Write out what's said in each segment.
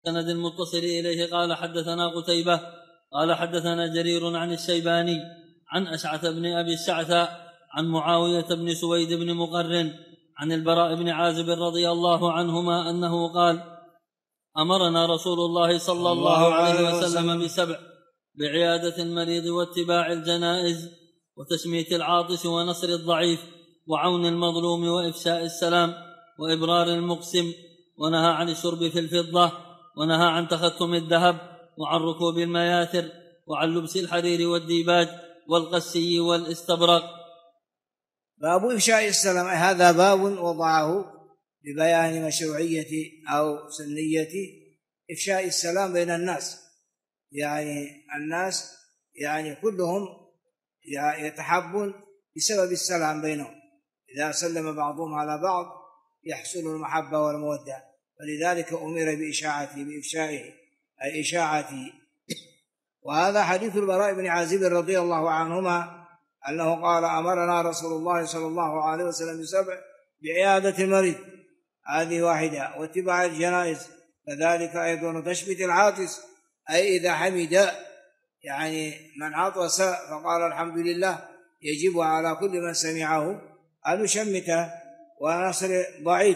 سند المتصل إليه قال حدثنا قتيبة قال حدثنا جرير عن الشيباني عن أشعث بن أبي الشعثاء عن معاوية بن سويد بن مقرن عن البراء بن عازب رضي الله عنهما أنه قال أمرنا رسول الله صلى الله عليه وسلم ب7: بعيادة المريض واتباع الجنائز وتشميت العاطس ونصر الضعيف وعون المظلوم وإفشاء السلام وإبرار المقسم، ونهى عن الشرب في الفضة، ونهى عن تختم الذهب، وعن ركوب المياثر، وعن لبس الحرير والديباج والقسي والاستبرق. باب إفشاء السلام، هذا باب وضعه لبيان مشروعية أو سنية إفشاء السلام بين الناس. يعني الناس يعني كلهم يتحبون بسبب السلام بينهم، إذا سلم بعضهم على بعض يحصل المحبة والمودة، ولذلك أمر بإفشائه أي إشاعته. وهذا حديث البراء بن عازب رضي الله عنهما أنه قال أمرنا رسول الله صلى الله عليه وسلم ب7: بعيادة المريض، هذه واحدة، واتباع الجنائز كذلك أيضا، تشميت العاطس أي إذا حمد، يعني من عطس فقال الحمد لله يجب على كل من سمعه أن يشمته، ونصر ضعيف،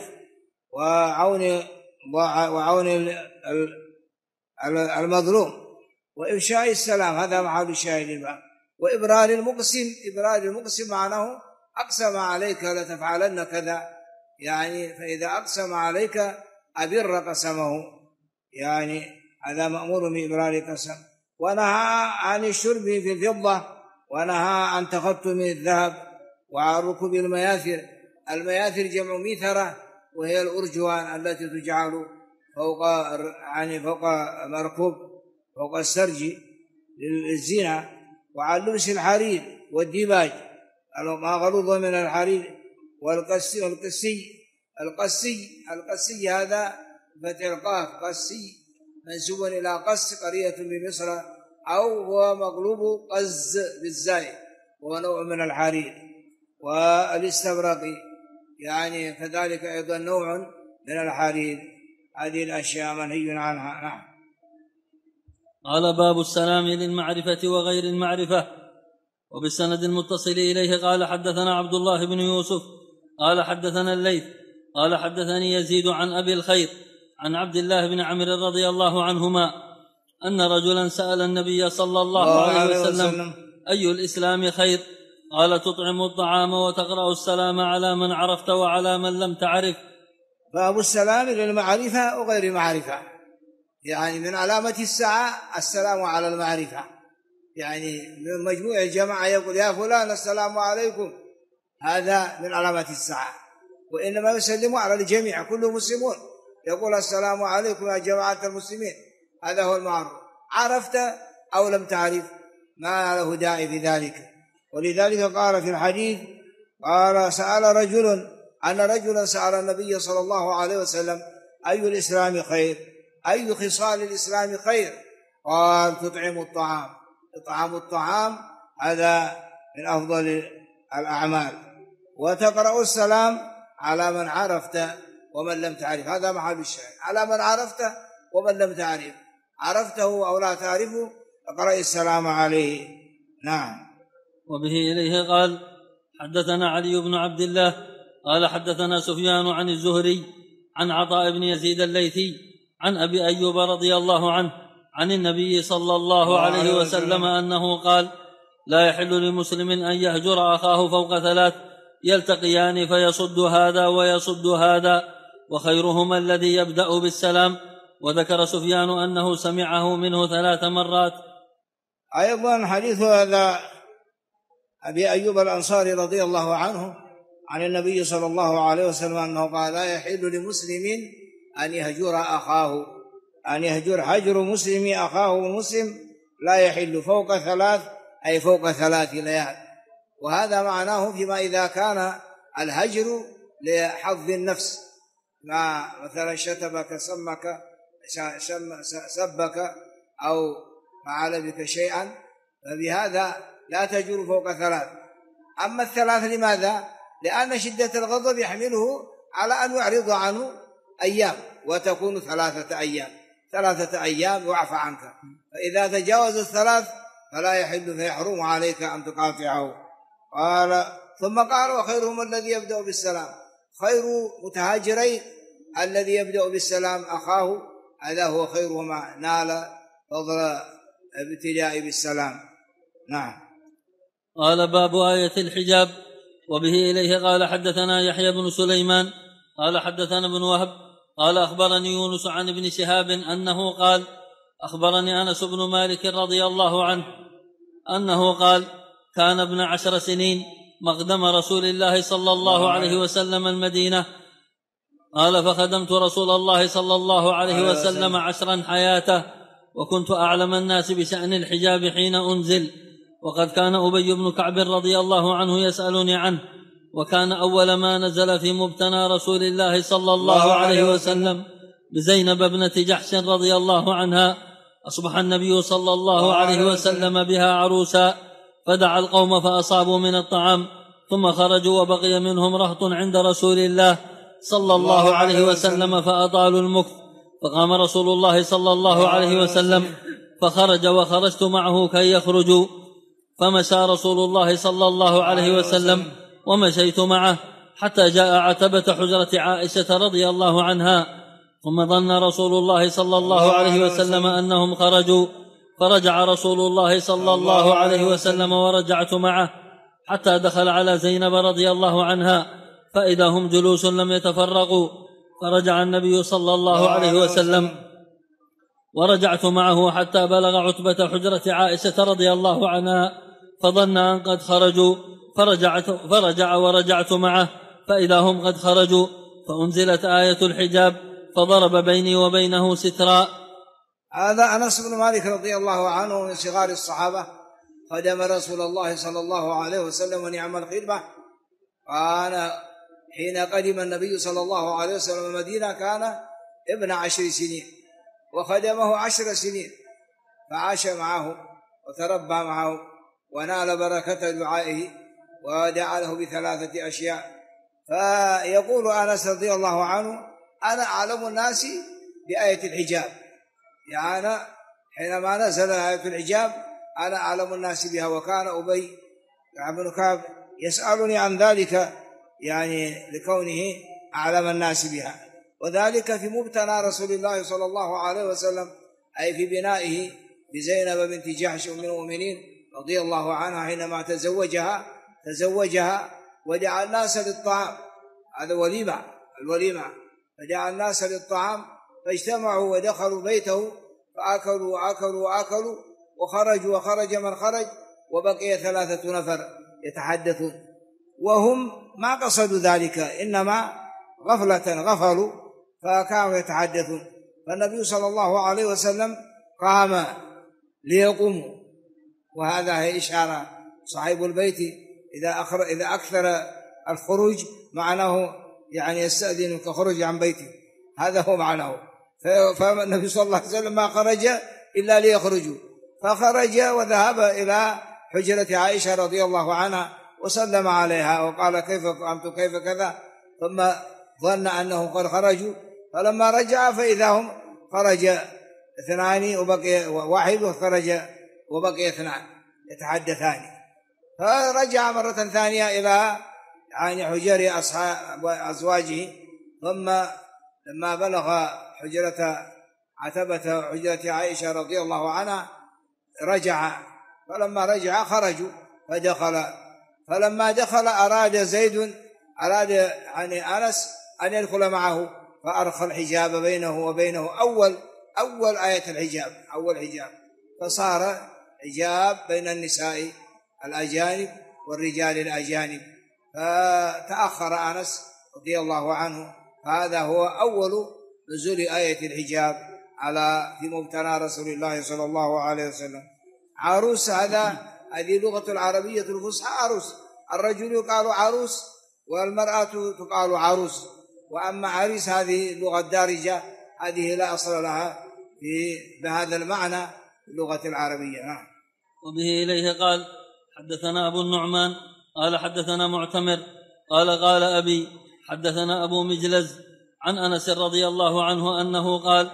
وعون المظلوم، وإفشاء السلام، هذا محل الشاهد الباب. وإبرار المقسم، إبرار المقسم معناه أقسم عليك لتفعلن كذا، يعني فإذا أقسم عليك أبر قسمه، يعني هذا مأمور بإبرار القسم. ونهى عن الشرب في الفضة، ونهى عن تختم الذهب، وعن ركوب المياثر. المياثر جمع ميثرة، وهي الأرجوان التي تجعل فوق مركوب، فوق السرج للزينة. وعن لبس الحرير والديباج، ما غلظ من الحرير، القسي هذا فتح القاف، قسي منسوب إلى قس، قرية بمصر، أو هو مقلوب قز بالزاي، وهو نوع من الحرير. والاستبرق يعني كذلك أيضا نوع من الحرير. هذه الأشياء منهي عنها. نعم. قال باب السلام للمعرفة وغير المعرفة. وبالسند المتصل إليه قال حدثنا عبد الله بن يوسف قال حدثنا الليث قال حدثني يزيد عن أبي الخير عن عبد الله بن عمرو رضي الله عنهما أن رجلا سأل النبي صلى الله عليه وسلم: أي الإسلام خير؟ قال: تطعم الطعام وتقرأ السلام على من عرفت وعلى من لم تعرف. باب السلام للمعرفة وغير معرفة، يعني من علامة الساعة السلام على المعرفة، يعني من مجموع الجماعة يقول: يا فلان السلام عليكم، هذا من علامة الساعة. وإنما يسلم على الجميع، كل مسلمون يقول: السلام عليكم يا جماعة المسلمين، هذا هو المعروف، عرفت أو لم تعرف ما له داعي في ذلك. ولذلك قال في الحديث، قال: أن رجلا سأل النبي صلى الله عليه وسلم: أي الإسلام خير؟ أي خصال الإسلام خير؟ قال: تطعم الطعام. إطعام الطعام هذا من أفضل الأعمال، وتقرأ السلام على من عرفت ومن لم تعرف، هذا محل الشاهد، على من عرفت ومن لم تعرف، عرفته أو لا تعرفه اقرأ السلام عليه. نعم. وبه إليه قال حدثنا علي بن عبد الله قال حدثنا سفيان عن الزهري عن عطاء بن يزيد الليثي عن أبي أيوب رضي الله عنه عن النبي صلى الله عليه وسلم أنه قال: لا يحل لمسلم أن يهجر أخاه فوق 3 يلتقيان فيصد هذا ويصد هذا، وخيرهما الذي يبدأ بالسلام. وذكر سفيان أنه سمعه منه 3 مرات. أيضا حديث هذا أبي أيوب الأنصاري رضي الله عنه عن النبي صلى الله عليه وسلم أنه قال: لا يحل لمسلم أن يهجر أخاه، أن يهجر هجر مسلم أخاه مسلم لا يحل فوق 3، أي فوق 3 ليال. وهذا معناه فيما إذا كان الهجر لحظ النفس، ما مثلا شتمك سبك أو فعل بك شيئا، فبهذا لا تجر فوق 3. أما 3 لماذا؟ لأن شدة الغضب يحمله على أن يعرض عنه أيام، وتكون 3 أيام. 3 أيام يعفى عنك، فإذا تجاوز الثلاث فلا يحل فيحرم عليك أن تقاطعه. قال ثم قال وخيرهم الذي يبدأ بالسلام، خير متهاجرين الذي يبدأ بالسلام أخاه، هذا هو خيرهما، نال فضل الابتداء بالسلام. نعم. قال باب آية الحجاب. وبه إليه قال حدثنا يحيى بن سليمان قال حدثنا ابن وهب قال أخبرني يونس عن ابن شهاب أنه قال أخبرني أنس بن مالك رضي الله عنه أنه قال كان ابن 10 سنين مقدم رسول الله صلى الله عليه وسلم المدينة، قال فخدمت رسول الله صلى الله عليه وسلم 10 حياته، وكنت أعلم الناس بشأن الحجاب حين أنزل، وقد كان أبي بن كعب رضي الله عنه يسألني عنه، وكان أول ما نزل في مبتنى رسول الله صلى الله عليه وسلم بزينب ابنة جحش رضي الله عنها، أصبح النبي صلى الله عليه وسلم بها عروسا، فدعا القوم فأصابوا من الطعام، ثم خرجوا وبقي منهم رهط عند رسول الله صلى الله عليه وسلم فأطالوا المكث، فقام رسول الله صلى الله عليه وسلم فخرج وخرجت معه كي يخرجوا، فمشى رسول الله صلى الله عليه وسلم ومشيت معه حتى جاء عتبة حجرة عائشة رضي الله عنها، ثم ظن رسول الله صلى الله عليه وسلم أنهم خرجوا، فرجع رسول الله صلى الله عليه وسلم ورجعت معه حتى دخل على زينب رضي الله عنها، فإذا هم جلوس لم يتفرقوا، فرجع النبي صلى الله عليه وسلم ورجعت معه حتى بلغ عتبة حجرة عائشة رضي الله عنها، فظن أن قد خرجوا، فرجع ورجعت معه فإذا هم قد خرجوا، فأنزلت آية الحجاب فضرب بيني وبينه سترا. هذا أنس بن مالك رضي الله عنه من صغار الصحابة، خدم رسول الله صلى الله عليه وسلم ونعم الخدمة. كان حين قدم النبي صلى الله عليه وسلم المدينة كان ابن 10 سنين، وخدمه 10 سنين، فعاش معه وتربى معه ونال بركة دعائه، ودعا له ب3 أشياء. فيقول أنس رضي الله عنه أنا أعلم الناس بآية الحجاب، يعني حينما نزل آية الحجاب أنا أعلم الناس بها، وكان أبي بن كعب يسألني عن ذلك، يعني لكونه أعلم الناس بها، وذلك في مبتنى رسول الله صلى الله عليه وسلم، أي في بنائه بزينب بنت جحش أم المؤمنين رضي الله عنها، حينما تزوجها ودعا الناس للطعام، هذا الوليمة، فدعا الناس للطعام فاجتمعوا ودخلوا بيته فأكلوا وخرج من خرج، وبقي 3 نفر يتحدثون، وهم ما قصدوا ذلك، إنما غفلوا فكانوا يتحدثون. فالنبي صلى الله عليه وسلم قام ليقوموا، وهذا هي إشارة صاحب البيت إذا أكثر الخروج معناه يعني يستأذن كخروج عن بيته، هذا هو معناه. فالنبي صلى الله عليه وسلم ما خرج إلا ليخرجوا، فخرج وذهب إلى حجرة عائشة رضي الله عنها وسلم عليها وقال كيف قمت كيف كذا، ثم ظن أنهم قد خرجوا، فلما رجع فإذا هم خرج 2 وبقي 1، وخرج وبقي 2 يتحدثان. فرجع مرة ثانية إلى يعني حجر أزواجه، ثم لما بلغ عتبة حجرة عائشة رضي الله عنها رجع، فلما رجع خرجوا فلما دخل أراد يعني أنس أن يدخل معه، فأرخى الحجاب بينه وبينه، أول آية الحجاب، أول حجاب، فصار حجاب بين النساء الأجانب والرجال الأجانب، فتأخر أنس رضي الله عنه. هذا هو أول نزول آية الحجاب في مبتنى رسول الله صلى الله عليه وسلم. عروس، هذه لغة العربية الفصحى، عروس، الرجل يقال عروس والمرأة تقال عروس، وأما عريس هذه اللغة الدارجة، هذه لا أصل لها بهذا المعنى اللغة العربية. وبه إليه قال حدثنا أبو النعمان قال حدثنا معتمر قال أبي حدثنا أبو مجلز عن أنس رضي الله عنه أنه قال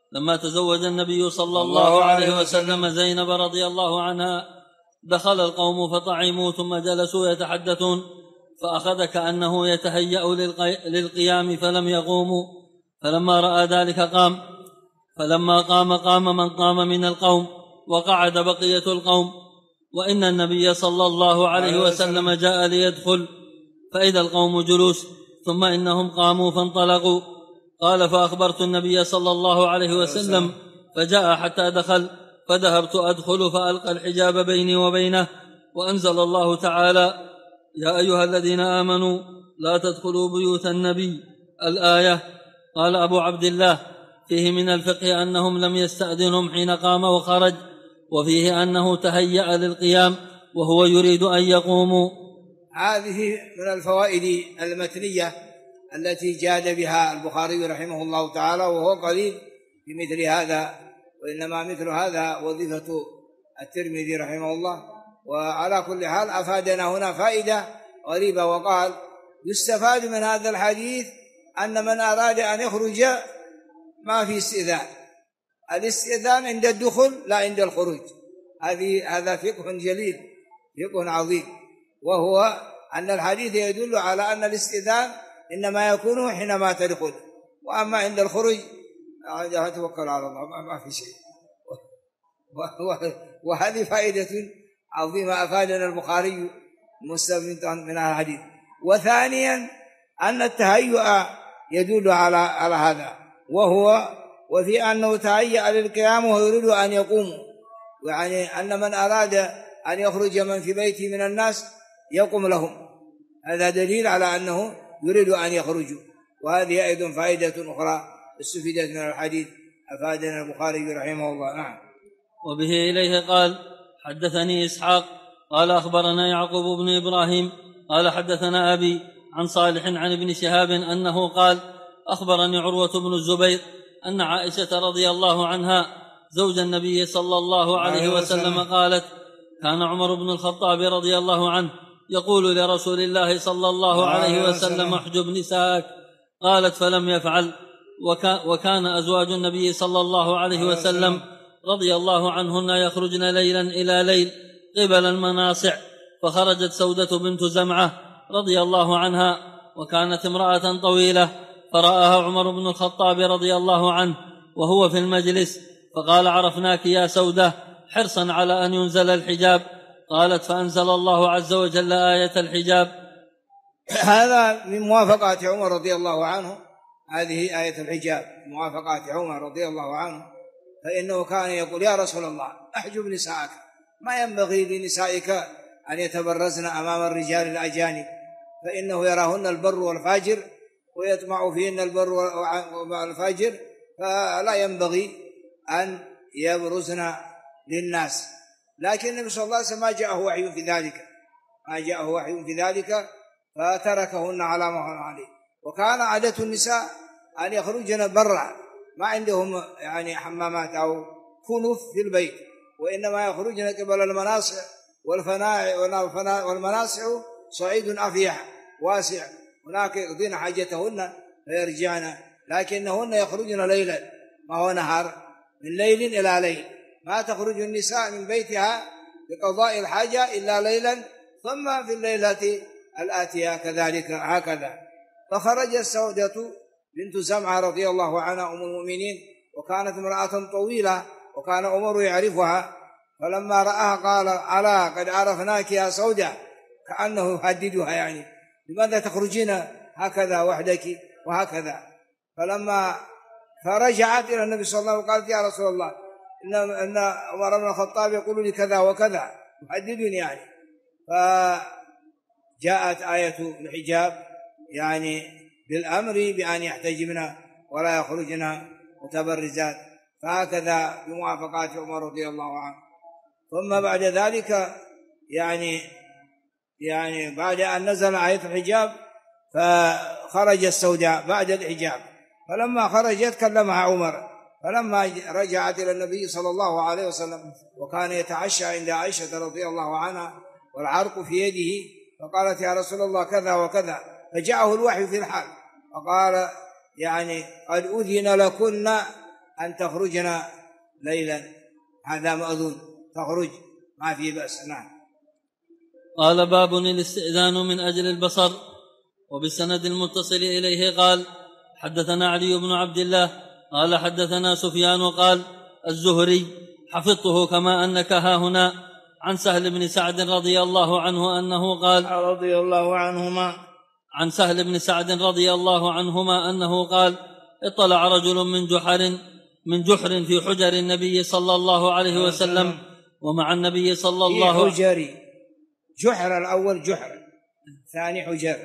لما تزوج النبي صلى الله عليه وسلم زينب رضي الله عنها دخل القوم فطعموا ثم جلسوا يتحدثون، فأخذ كأنه يتهيأ للقيام فلم يقوموا، فلما رأى ذلك قام، فلما قام من قام من القوم وقعد بقية القوم، وإن النبي صلى الله عليه وسلم جاء ليدخل فإذا القوم جلوس، ثم إنهم قاموا فانطلقوا. قال فأخبرت النبي صلى الله عليه وسلم فجاء حتى دخل، فذهبت أدخل فألقى الحجاب بيني وبينه، وأنزل الله تعالى: يا أيها الذين آمنوا لا تدخلوا بيوت النبي، الآية. قال أبو عبد الله: فيه من الفقه أنهم لم يستأذنهم حين قام وخرج، وفيه أنه تهيأ للقيام وهو يريد أن يقوموا. هذه من الفوائد المتنية التي جاد بها البخاري رحمه الله تعالى، وهو قليل بمثل هذا، وإنما مثل هذا وظيفة الترمذي رحمه الله. وعلى كل حال أفادنا هنا فائدة غريبة، وقال: يستفاد من هذا الحديث أن من أراد أن يخرج ما في استئذان، الاستئذان عند الدخول لا عند الخروج. هذا فقه جليل، فقه عظيم، وهو أن الحديث يدل على أن الاستئذان إنما يكون حينما تدخل، وأما عند الخروج توكل على الله ما في شيء. وهذه فائدة عظيمة أفادنا البخاري مستفيدا من الحديث. وثانيا أن التهيؤ يدل على هذا، وفي أنه تهيأ للقيام ويريد أن يقوم، يعني أن من أراد أن يخرج من في بيته من الناس يقوم لهم، هذا دليل على أنه يريد أن يخرجوا. وهذه أيضا فائدة أخرى استفيدت من الحديث أفادنا البخاري رحمه الله. نعم. وبه إليه قال: حدثني إسحاق قال أخبرنا يعقوب بن إبراهيم قال حدثنا أبي عن صالح عن ابن شهاب أنه قال: أخبرني عروة بن الزبير أن عائشة رضي الله عنها زوج النبي صلى الله عليه وسلم قالت: كان عمر بن الخطاب رضي الله عنه يقول لرسول الله صلى الله عليه وسلم: احجب نساءك. قالت: فلم يفعل. وكان أزواج النبي صلى الله عليه وسلم رضي الله عنهن يخرجن ليلا إلى ليل قبل المناصع، فخرجت سودة بنت زمعة رضي الله عنها، وكانت امرأة طويلة، فرآها عمر بن الخطاب رضي الله عنه وهو في المجلس، فقال: عرفناك يا سودة، حرصا على أن ينزل الحجاب. قالت: فأنزل الله عز وجل آية الحجاب. هذا من موافقات عمر رضي الله عنه، هذه آية الحجاب، موافقات عمر رضي الله عنه، فإنه كان يقول: يا رسول الله احجب نساءك، ما ينبغي لنسائك أن يتبرزن أمام الرجال الأجانب، فإنه يراهن البر والفاجر ويطمع فيهن البر والفاجر، فلا ينبغي أن يبرزن للناس. لكن النبي صلى الله عليه وسلم ما جاءه وحي في ذلك فتركهن على ما هو عليه. وكان عادة النساء أن يخرجن برا، ما عندهم يعني حمامات أو كنف في البيت، وإنما يخرجن قبل المناصع والمناصع صعيد أفيح واسع، هناك يقضين حاجتهن فيرجعن، لكنهن يخرجن ليلا، ما هو نهار، من ليل إلى ليل. ما تخرج النساء من بيتها لقضاء الحاجة إلا ليلا، ثم في الليلة الآتية كذلك هكذا. فخرجت سودة بنت زمعة رضي الله عنها أم المؤمنين، وكانت امرأة طويلة، وكان عمر يعرفها، فلما رآها قال: ألا قد عرفناك يا سودة، كأنه يهددها، يعني لماذا تخرجين هكذا وحدك وهكذا. فرجعت إلى النبي صلى الله عليه وسلم وقالت: يا رسول الله إن عمر بن الخطاب يقول لي كذا وكذا، يهددني يعني. فجاءت آية الحجاب يعني بالأمر بأن يحتجبن ولا يخرجن متبرزات، فهكذا بموافقات عمر رضي الله عنه. ثم بعد ذلك يعني بعد أن نزل آية الحجاب فخرج السوداء بعد الحجاب، فلما خرجت كلمها عمر، فلما رجعت إلى النبي صلى الله عليه وسلم وكان يتعشى عند عائشة رضي الله عنها والعرق في يده، فقالت: يا رسول الله كذا وكذا، فجاءه الوحي في الحال، فقال: يعني قد أذن لكن أن تخرجنا ليلا، هذا مأذون، تخرج ما في بأس. نعم. قال باب الاستئذان من أجل البصر. وبالسند المتصل إليه قال حدثنا علي بن عبد الله قال حدثنا سفيان قال الزهري حفظته كما أنك هاهنا عن سهل بن سعد رضي الله عنه أنه قال رضي الله عنهما عن سهل بن سعد رضي الله عنهما أنه قال اطلع رجل من جحر في حجر النبي صلى الله عليه وسلم ومع النبي صلى الله عليه وسلم. جحر الأول جحر، ثاني حجر.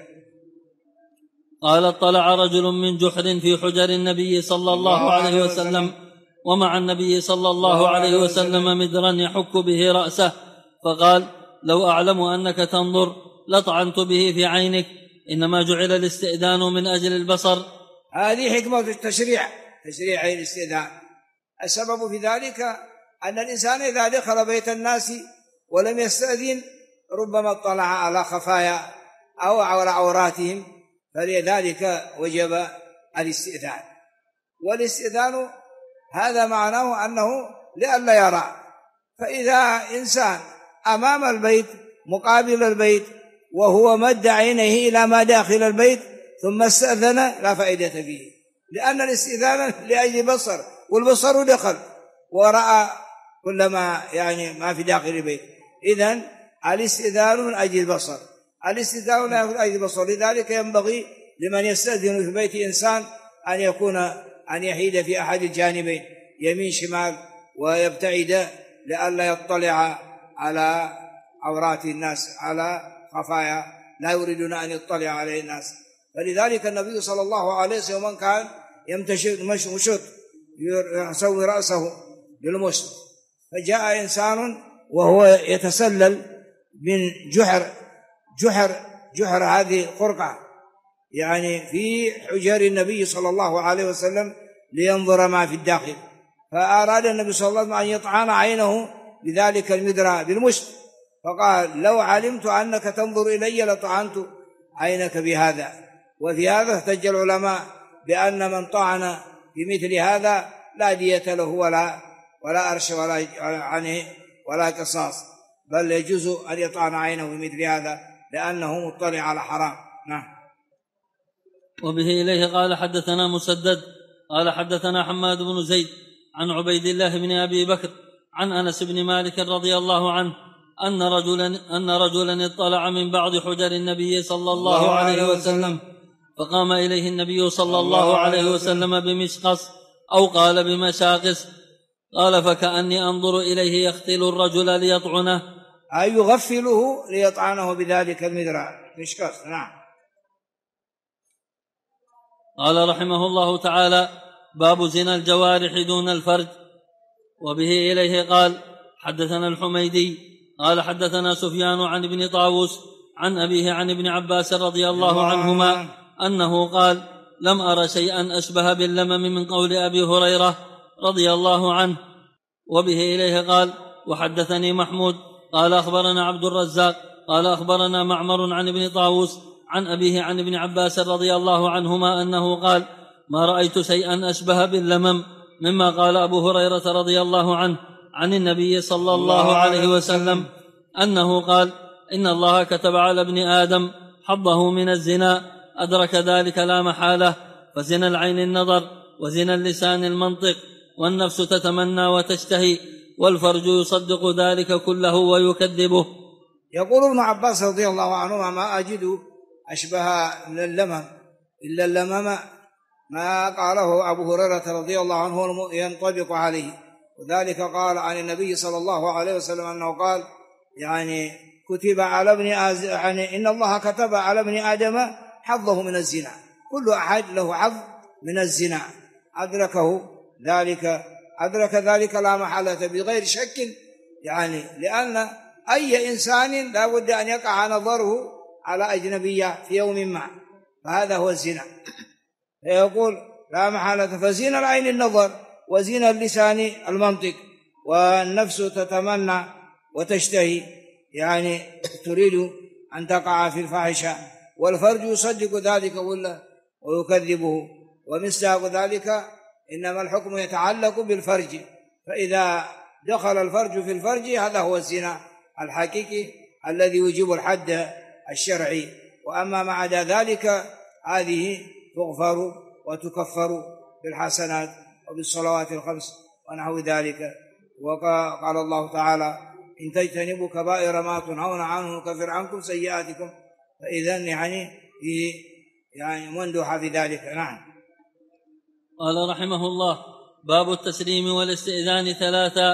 قال اطلع رجل من جحر في حجر النبي صلى الله عليه وسلم ومع النبي صلى الله عليه وسلم مدرا يحك به رأسه، فقال لو أعلم أنك تنظر لطعنت به في عينك، إنما جعل الاستئذان من أجل البصر. هذه حكمة التشريع، تشريع الاستئذان. السبب في ذلك أن الإنسان إذا دخل بيت الناس ولم يستأذن ربما اطلع على خفايا أو على عوراتهم، فلذلك وجب الاستئذان. والاستئذان هذا معناه أنه لئلا يرى، فإذا إنسان أمام البيت مقابل البيت وهو مد عينيه إلى ما داخل البيت ثم استأذن لا فائدة فيه، لأن الاستئذان لأجل بصر، والبصر دخل ورأى كل ما ما في داخل البيت. إذن الاستئذان من أجل البصر، الاستئذان من أجل البصر. لذلك ينبغي لمن يستأذن في بيت إنسان أن يحيد في أحد الجانبين يمين شمال ويبتعد لئلا يطلع على عورات الناس، على خفايا لا يريدون أن يطلع عليه الناس. فلذلك النبي صلى الله عليه وسلم كان يمشط يسوي رأسه بالمشط، فجاء إنسان وهو يتسلل من جحر هذه قرقة في حجر النبي صلى الله عليه وسلم لينظر ما في الداخل، فأراد النبي صلى الله عليه وسلم أن يطعن عينه بذلك المدرى بالمشط، فقال لو علمت أنك تنظر إلي لطعنت عينك بهذا. وفي هذا احتج العلماء بأن من طعن بمثل هذا لا دية له ولا أرش ولا قصاص، بل يجوز أن يطعن عينه بمثل هذا لأنه مطلع على حرام. نعم. وبه إليه قال حدثنا مسدد قال حدثنا حماد بن زيد عن عبيد الله بن أبي بكر عن أنس بن مالك رضي الله عنه أن رجلا اطلع من بعض حجر النبي صلى الله عليه وسلم، فقام إليه النبي صلى الله عليه وسلم بمشقص أو قال بمشاقص، قال فكأني أنظر إليه يختل الرجل ليطعنه، أي يغفله ليطعنه بذلك المدرع مشقص. نعم. قال رحمه الله تعالى باب زنا الجوارح دون الفرج. وبه إليه قال حدثنا الحميدي قال حدثنا سفيان عن ابن طاووس عن أبيه عن ابن عباس رضي الله عنهما أنه قال لم أر شيئا أشبه باللمم من قول أبي هريرة رضي الله عنه. وبه إليه قال وحدثني محمود قال أخبرنا عبد الرزاق قال أخبرنا معمر عن ابن طاووس عن أبيه عن ابن عباس رضي الله عنهما أنه قال ما رأيت شيئا أشبه باللمم مما قال أبو هريرة رضي الله عنه عن النبي صلى الله عليه وسلم أنه قال إن الله كتب على ابن آدم حظه من الزنا، أدرك ذلك لا محالة، فزنا العين النظر، وزنا اللسان المنطق، والنفس تتمنى وتشتهي، والفرج يصدق ذلك كله ويكذبه. يقول ابن عباس رضي الله عنهما ما أجد أشبه من اللمم إلا اللمم ما قاله أبو هريرة رضي الله عنه ينطبق عليه، وذلك قال عن النبي صلى الله عليه وسلم أنه قال كتب على ابن إن الله كتب على ابن آدم حظه من الزنا، كل أحد له حظ من الزنا، أدرك ذلك لا محالة بغير شك، لأن أي إنسان لا بد أن يقع نظره على أجنبية في يوم ما، فهذا هو الزنا. فيقول لا محالة، فزنا العين النظر، وزنا اللسان المنطق، والنفس تتمنى وتشتهي تريد أن تقع في الفاحشة، والفرج يصدق ذلك ويكذبه. ومصداق ذلك إنما الحكم يتعلق بالفرج، فإذا دخل الفرج في الفرج هذا هو الزنا الحقيقي الذي يوجب الحد الشرعي. وأما ما عدا ذلك هذه تغفر وتكفر بالحسنات وبالصلوات الخمس ونحو ذلك. وقال الله تعالى: إن تجتنبوا كبائر ما تنهون عنه نكفر عنكم سيئاتكم، فإذن يعني مندوحة في ذلك. نعم. قال رحمه الله: باب التسليم والاستئذان 3.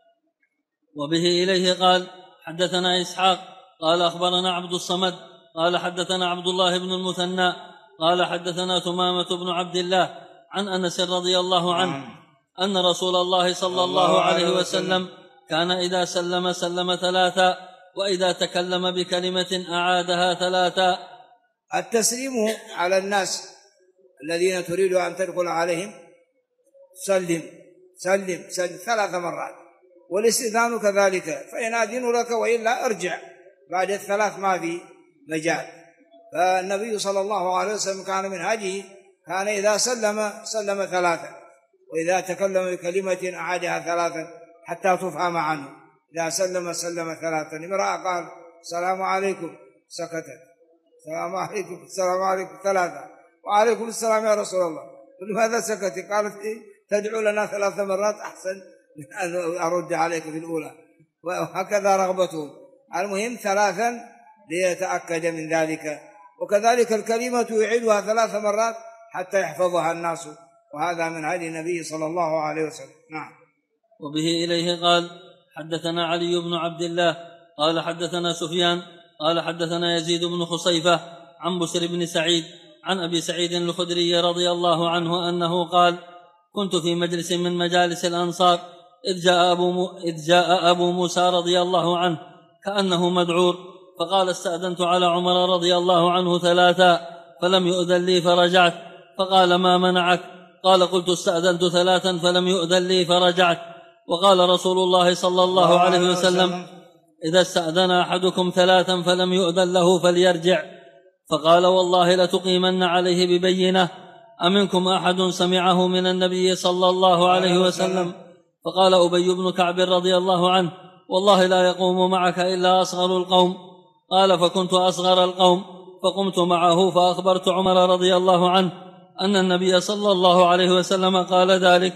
وبه إليه قال: حدثنا إسحاق قال أخبرنا عبد الصمد قال حدثنا عبد الله بن المثنى قال حدثنا ثمامة بن عبد الله عن أنس رضي الله عنه أن رسول الله صلى الله عليه وسلم كان إذا سلم 3 وإذا تكلم بكلمة أعادها 3. التسليم على الناس الذين تريد أن تدخل عليهم سلم سلم سلم 3 مرات، والاستئذان كذلك، فإن أذن لك وإلا ارجع بعد 3 ما في مجال. فالنبي صلى الله عليه وسلم كان من هديه كان إذا سلم 3، وإذا تكلم بكلمة أعادها 3 حتى تفهم عنه. إذا سلم 3. امرأة قال: السلام عليكم، سكتت. السلام عليكم، السلام عليكم 3، وعليكم السلام يا رسول الله. لماذا سكت؟ قالت: تدعو لنا 3 مرات أحسن من أن أرد عليك في الأولى. وهكذا رغبتهم. المهم 3 ليتأكد من ذلك. وكذلك الكلمة يعيدها 3 مرات حتى يحفظها الناس، وهذا من هدي النبي صلى الله عليه وسلم. نعم. وبه إليه قال: حدثنا علي بن عبد الله قال حدثنا سفيان قال حدثنا يزيد بن خصيفة عن بشر بن سعيد عن أبي سعيد الخدري رضي الله عنه أنه قال: كنت في مجلس من مجالس الأنصار إذ جاء أبو موسى رضي الله عنه كأنه مذعور، فقال: استأذنت على عمر رضي الله عنه 3 فلم يؤذن لي فرجعت. فقال: ما منعك؟ قال: قلت: استأذنت 3 فلم يؤذن لي فرجعت. وقال رسول الله صلى الله عليه وسلم: إذا استأذن أحدكم 3 فلم يؤذن له فليرجع. فقال: والله لتقيمن عليه ببينة، أمنكم أحد سمعه من النبي صلى الله عليه وسلم؟ فقال أبي بن كعب رضي الله عنه: والله لا يقوم معك إلا أصغر القوم. قال: فكنت أصغر القوم فقمت معه فأخبرت عمر رضي الله عنه أن النبي صلى الله عليه وسلم قال ذلك.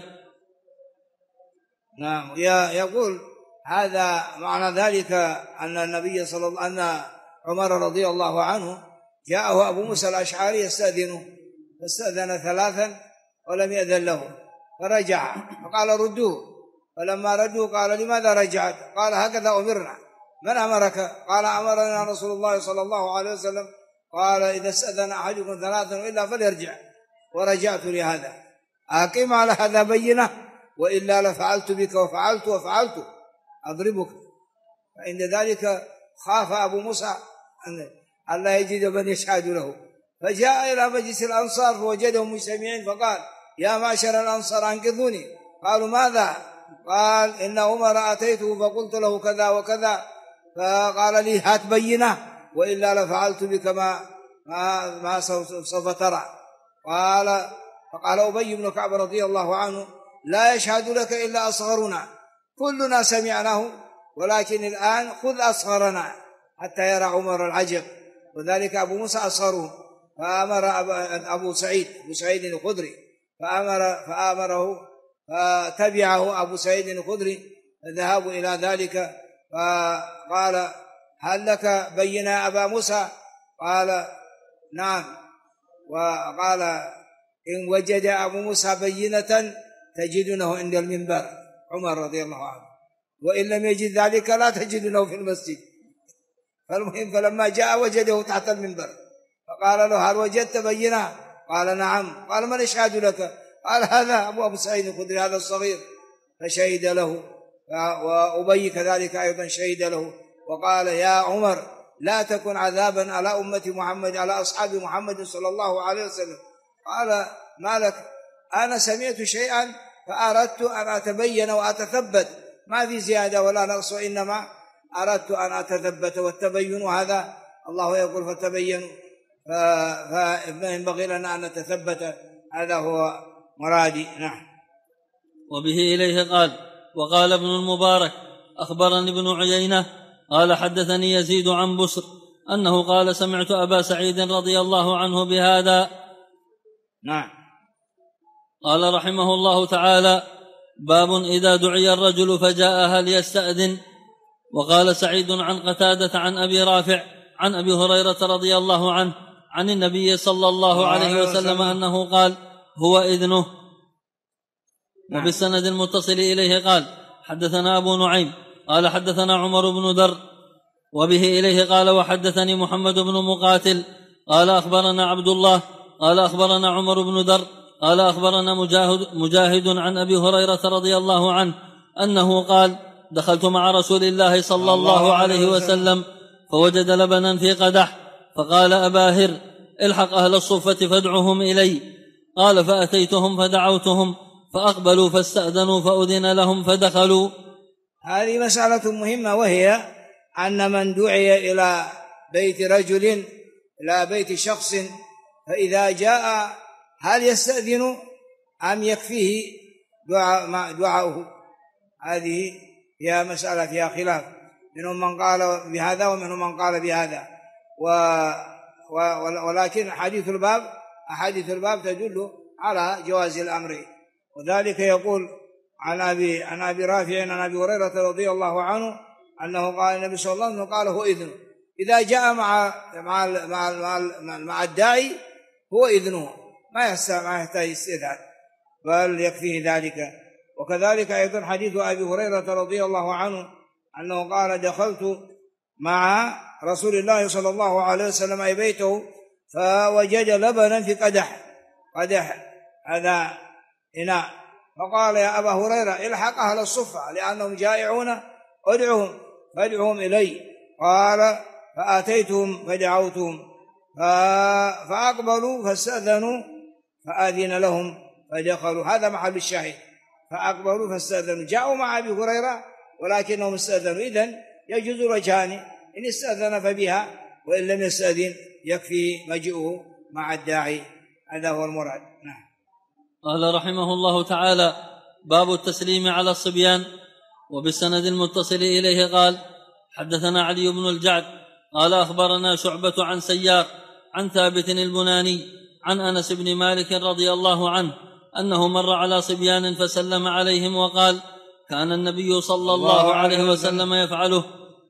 نعم. يقول هذا معنى ذلك أن النبي أن عمر رضي الله عنه جاءه أبو موسى الأشعري يستأذنه، فاستأذن 3 ولم يأذن له، فرجع فقال: ردوه. فلما ردوا قال: لماذا رجعت؟ قال: هكذا أمرنا. من أمرك؟ قال: أمرنا رسول الله صلى الله عليه وسلم، قال: إذا استأذن أحدكم 3 وإلا فليرجع. ورجعت لهذا. أقيم على هذا بينة، وإلا لفعلت بك وفعلت أضربك. فعند ذلك خاف أبو موسى أن لا يجد من يشهد له، فجاء إلى مجلس الأنصار فوجدهم مجتمعين، فقال: يا معشر الأنصار أنقذوني. قالوا: ماذا؟ قال: إن عمر أتيته فقلت له كذا وكذا، فقال لي: هات بينة وإلا لفعلت بك ما سوف ترى. فقال أبي بن كعب رضي الله عنه: لا يشهد لك إلا أصغرنا، كلنا سمعناه، ولكن الآن خذ أصغرنا حتى يرى عمر العجب. وذلك أبو موسى أصغره، فأمر أبو سعيد الخدري فأمره، فتبعه أبو سعيد الخدري، فذهبوا إلى ذلك. فقال: هل لك بينة أبا موسى؟ قال: نعم. وقال: إن وجد أبو موسى بينة تجدونه عند المنبر، عمر رضي الله عنه، وإن لم يجد ذلك لا تجدونه في المسجد. فالمهم فلما جاء وجده تحت المنبر، فقال له: هل وجدت بينة؟ قال: نعم. قال: من يشهد لك؟ قال: هذا أبو سعيد الخدري، هذا الصغير. فشهد له، وأبي كذلك أيضا شهد له. وقال: يا عمر، لا تكن عذابا على أمة محمد، على أصحاب محمد صلى الله عليه وسلم. قال: ما لك؟ أنا سمعت شيئا فأردت أن أتبين وأتثبت، ما في زيادة ولا نقص، إنما أردت أن أتثبت، والتبين هذا الله يقول: فتبينوا، فينبغي لنا أن نتثبت. هذا هو مرادي. نعم. وبه إليه قال. وقال ابن المبارك أخبرني ابن عيينة قال حدثني يزيد عن بسر أنه قال سمعت أبا سعيد رضي الله عنه بهذا. نعم. قال رحمه الله تعالى: باب إذا دعي الرجل فجاء هل يستأذن. وقال سعيد عن قتادة عن أبي رافع عن أبي هريرة رضي الله عنه عن النبي صلى الله عليه وسلم أنه قال: هو إذنه. وبالسند المتصل إليه قال حدثنا أبو نعيم قال حدثنا عمر بن در. وبه إليه قال وحدثني محمد بن مقاتل قال أخبرنا عبد الله قال أخبرنا عمر بن در قال أخبرنا مجاهد عن أبي هريرة رضي الله عنه أنه قال: دخلت مع رسول الله صلى الله عليه وسلم فوجد لبنا في قدح فقال: أبا هر الحق أهل الصفة فادعهم إلي. قال: فأتيتهم فدعوتهم فأقبلوا فاستأذنوا فأذن لهم فدخلوا. هذه مسألة مهمة، وهي أن من دعي إلى بيت رجل، إلى بيت شخص، فإذا جاء هل يستأذن أم يكفيه دعاؤه؟ هذه هي مسألة فيها خلاف، منهم من قال بهذا ومنهم من قال بهذا، ولكن أحاديث الباب تدل على جواز الأمر. وذلك يقول عن أبي رافع عن أبي هريرة رضي الله عنه أنه قال النبي صلى الله عليه وسلم قال: هو إذنه. إذا جاء مع الداعي هو إذنه، ما يحتاج استئذان، بل يكفيه ذلك. وكذلك أيضا حديث أبي هريرة رضي الله عنه أنه قال: دخلت مع رسول الله صلى الله عليه وسلم أي بيته فوجد لبنا في قدح هذا إناء، فقال: يا أبا هريرة الحق أهل الصفة لأنهم جائعون فادعهم إلي. قال: فآتيتهم فدعوتهم فأقبلوا فاستأذنوا فآذن لهم فدخلوا. هذا محل الشاهد، فأقبلوا فاستأذنوا، جاءوا مع أبي هريرة ولكنهم استأذنوا. إذن يجوز وجهان: إن استأذن فبها، وإن لم يستأذن يكفي مجيئه مع الداعي. هذا هو المراد. نعم. قال رحمه الله تعالى: باب التسليم على الصبيان. وبالسند المتصل إليه قال حدثنا علي بن الجعد قال أخبرنا شعبة عن سيار عن ثابت البناني عن أنس بن مالك رضي الله عنه أنه مر على صبيان فسلم عليهم وقال: كان النبي صلى الله عليه وسلم يفعله.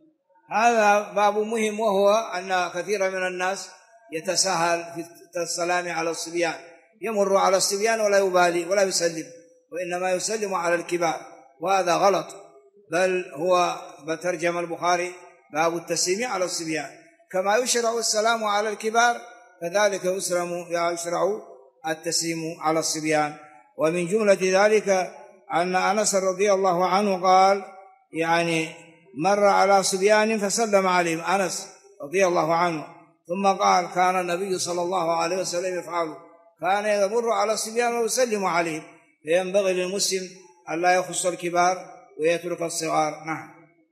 هذا باب مهم، وهو أن كثير من الناس يتساهل في السلام على الصبيان، يمر على الصبيان ولا يبالي ولا يسلم، وإنما يسلم على الكبار، وهذا غلط. بل هو بترجم البخاري باب التسليم على الصبيان، كما يشرع السلام على الكبار كذلك يشرع التسليم على الصبيان. ومن جملة ذلك أن أنس رضي الله عنه قال يعني مر على صبيان فسلم عليهم أنس رضي الله عنه، ثم قال: كان النبي صلى الله عليه وسلم يفعله، كان يمر على الصبيان ويسلم عليهم. فينبغي للمسلم ألا يخص الكبار ويترك الصغار. نعم.